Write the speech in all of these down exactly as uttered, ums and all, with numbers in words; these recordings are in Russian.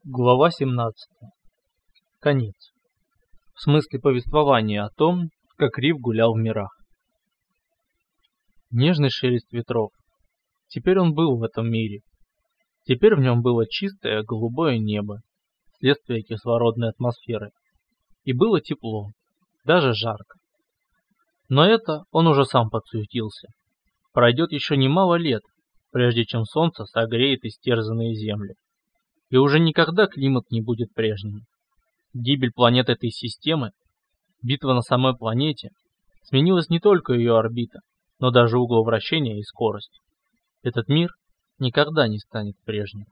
Глава семнадцатая. Конец. В смысле повествования о том, как Рив гулял в мирах. Нежный шелест ветров. Теперь он был в этом мире. Теперь в нем было чистое голубое небо, следствие кислородной атмосферы. И было тепло, даже жарко. Но это он уже сам подсуетился. Пройдет еще немало лет, прежде чем солнце согреет истерзанные земли. И уже никогда климат не будет прежним. Гибель планет этой системы, битва на самой планете, сменилась не только ее орбита, но даже угол вращения и скорость. Этот мир никогда не станет прежним.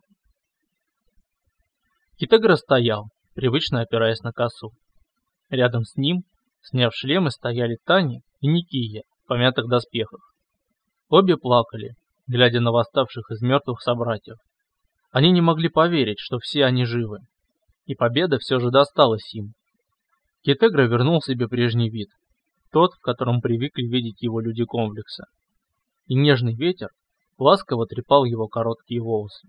Китегра стоял, привычно опираясь на косу. Рядом с ним, сняв шлемы, стояли Таня и Никия в помятых доспехах. Обе плакали, глядя на восставших из мертвых собратьев. Они не могли поверить, что все они живы, и победа все же досталась им. Китегра вернул себе прежний вид, тот, в котором привыкли видеть его люди комплекса, и нежный ветер ласково трепал его короткие волосы.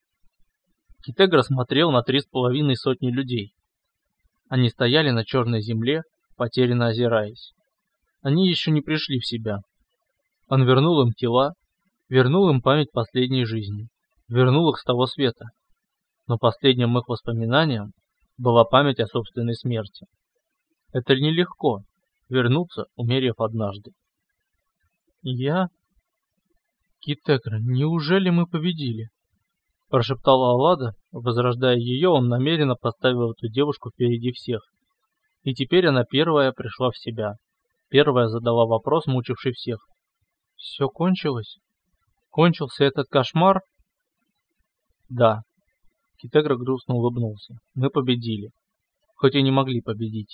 Китегра смотрел на три с половиной сотни людей. Они стояли на черной земле, потерянно озираясь. Они еще не пришли в себя. Он вернул им тела, вернул им память последней жизни. Вернул их с того света, но последним их воспоминанием была память о собственной смерти. Это нелегко — вернуться, умерев однажды. «Я... Китегра, неужели мы победили?» — прошептала Аллада. Возрождая ее, он намеренно поставил эту девушку впереди всех. И теперь она первая пришла в себя, первая задала вопрос, мучивший всех. «Все кончилось? Кончился этот кошмар?» «Да», — Китегра грустно улыбнулся, — «мы победили, хоть и не могли победить».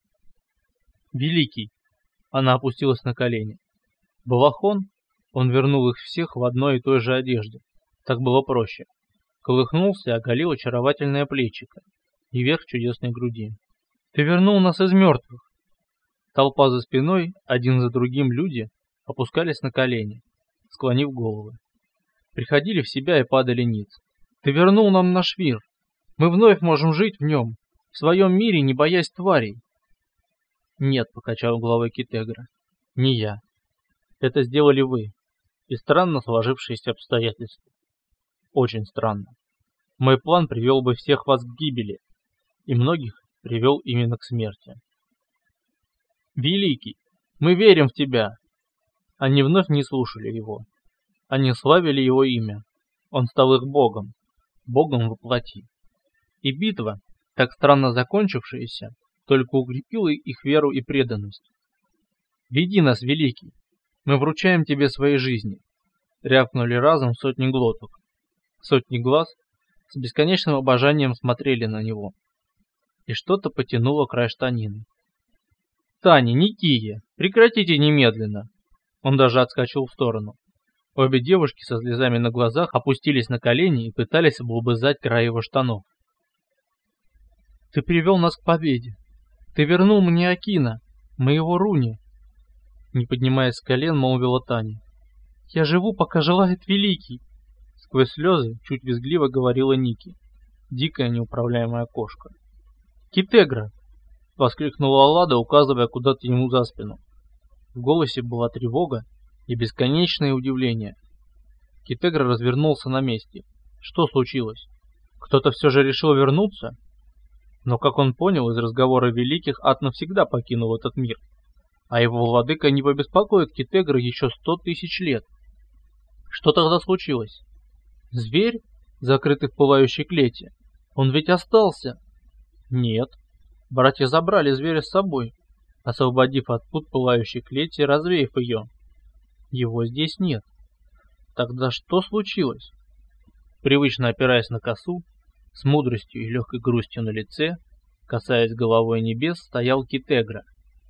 «Великий!» — она опустилась на колени. «Балахон?» — он вернул их всех в одной и той же одежде. Так было проще. Колыхнулся и оголил очаровательное плечико и верх чудесной груди. «Ты вернул нас из мертвых!» Толпа за спиной, один за другим люди, опускались на колени, склонив головы. Приходили в себя и падали ниц. «Ты вернул нам наш мир. Мы вновь можем жить в нем, в своем мире, не боясь тварей». «Нет», — покачал головой Китегра, — «не я. Это сделали вы. И странно сложившиеся обстоятельства. Очень странно. Мой план привел бы всех вас к гибели, и многих привел именно к смерти». «Великий, мы верим в тебя!» Они вновь не слушали его. Они славили его имя. Он стал их богом. Богом во плоти. И битва, так странно закончившаяся, только укрепила их веру и преданность. «Веди нас, Великий! Мы вручаем тебе свои жизни!» Рявкнули разом сотни глоток. Сотни глаз с бесконечным обожанием смотрели на него. И что-то потянуло край штанины. «Таня, Никия, прекратите немедленно!» Он даже отскочил в сторону. Обе девушки со слезами на глазах опустились на колени и пытались облобызать край его штанов. «Ты привел нас к победе. Ты вернул мне Акина, моего Руни!» Не поднимаясь с колен, молвила Таня. «Я живу, пока желает Великий!» Сквозь слезы чуть визгливо говорила Ники, дикая неуправляемая кошка. «Китегра!» — воскликнула Аллада, указывая куда-то ему за спину. В голосе была тревога и бесконечное удивление. Китегра развернулся на месте. Что случилось? Кто-то все же решил вернуться? Но, как он понял из разговора великих, ад навсегда покинул этот мир, а его владыка не побеспокоит Китегра еще сто тысяч лет. Что тогда случилось? Зверь, закрытый в пылающей клете? Он ведь остался? Нет. Братья забрали зверя с собой, освободив от пут пылающей клети и развеяв ее. Его здесь нет. Тогда что случилось? Привычно опираясь на косу, с мудростью и легкой грустью на лице, касаясь головой небес, стоял Китегра.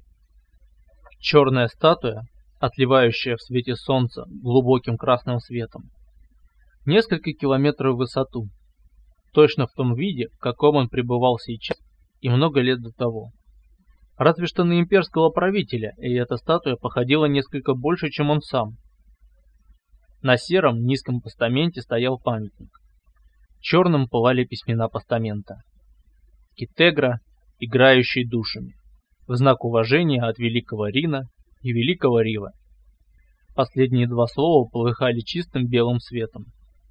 Черная статуя, отливающая в свете солнца глубоким красным светом. Несколько километров в высоту. Точно в том виде, в каком он пребывал сейчас и много лет до того. Разве что на имперского правителя, и эта статуя походила несколько больше, чем он сам. На сером низком постаменте стоял памятник. Черным пылали письмена постамента. Китегра, играющий душами, в знак уважения от великого Рина и великого Рива. Последние два слова полыхали чистым белым светом.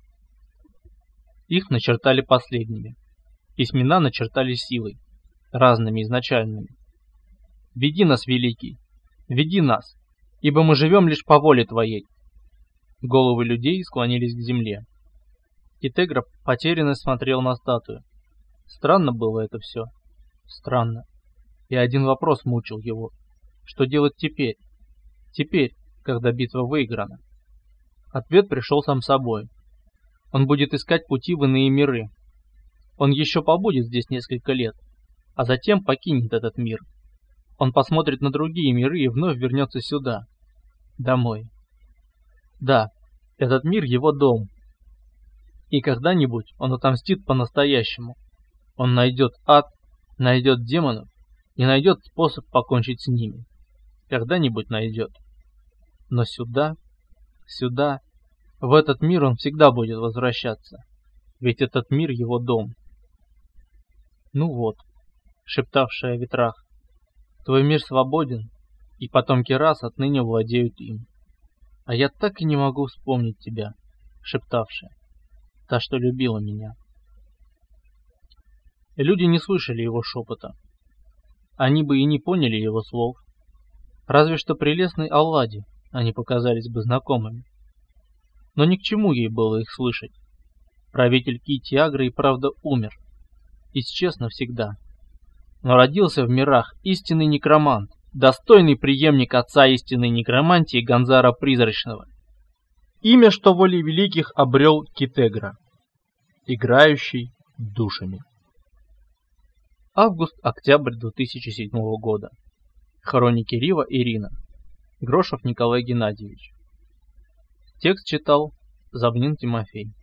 Их начертали последними. Письмена начертали силой, разными изначальными. «Веди нас, Великий, веди нас, ибо мы живем лишь по воле Твоей». Головы людей склонились к земле. Китегра потерянно смотрел на статую. Странно было это все. Странно. И один вопрос мучил его. Что делать теперь? Теперь, когда битва выиграна? Ответ пришел сам собой. Он будет искать пути в иные миры. Он еще побудет здесь несколько лет, а затем покинет этот мир. Он посмотрит на другие миры и вновь вернется сюда, домой. Да, этот мир его дом. И когда-нибудь он отомстит по-настоящему. Он найдет ад, найдет демонов и найдет способ покончить с ними. Когда-нибудь найдет. Но сюда, сюда, в этот мир он всегда будет возвращаться. Ведь этот мир его дом. Ну вот, шептавшая о ветрах, твой мир свободен, и потомки рас отныне владеют им. А я так и не могу вспомнить тебя, шептавшая, та, что любила меня. Люди не слышали его шепота. Они бы и не поняли его слов. Разве что прелестной Алладе они показались бы знакомыми. Но ни к чему ей было их слышать. Правитель Ки-Тиагры и правда умер. Исчез навсегда. Но родился в мирах истинный некромант, достойный преемник отца истинной некромантии Гонзара Призрачного. Имя, что волей великих обрел Китегра, играющий душами. Август-октябрь две тысячи седьмого года. Хроники Рива и Рина. Грошев Николай Геннадьевич. Текст читал Забнин Тимофей.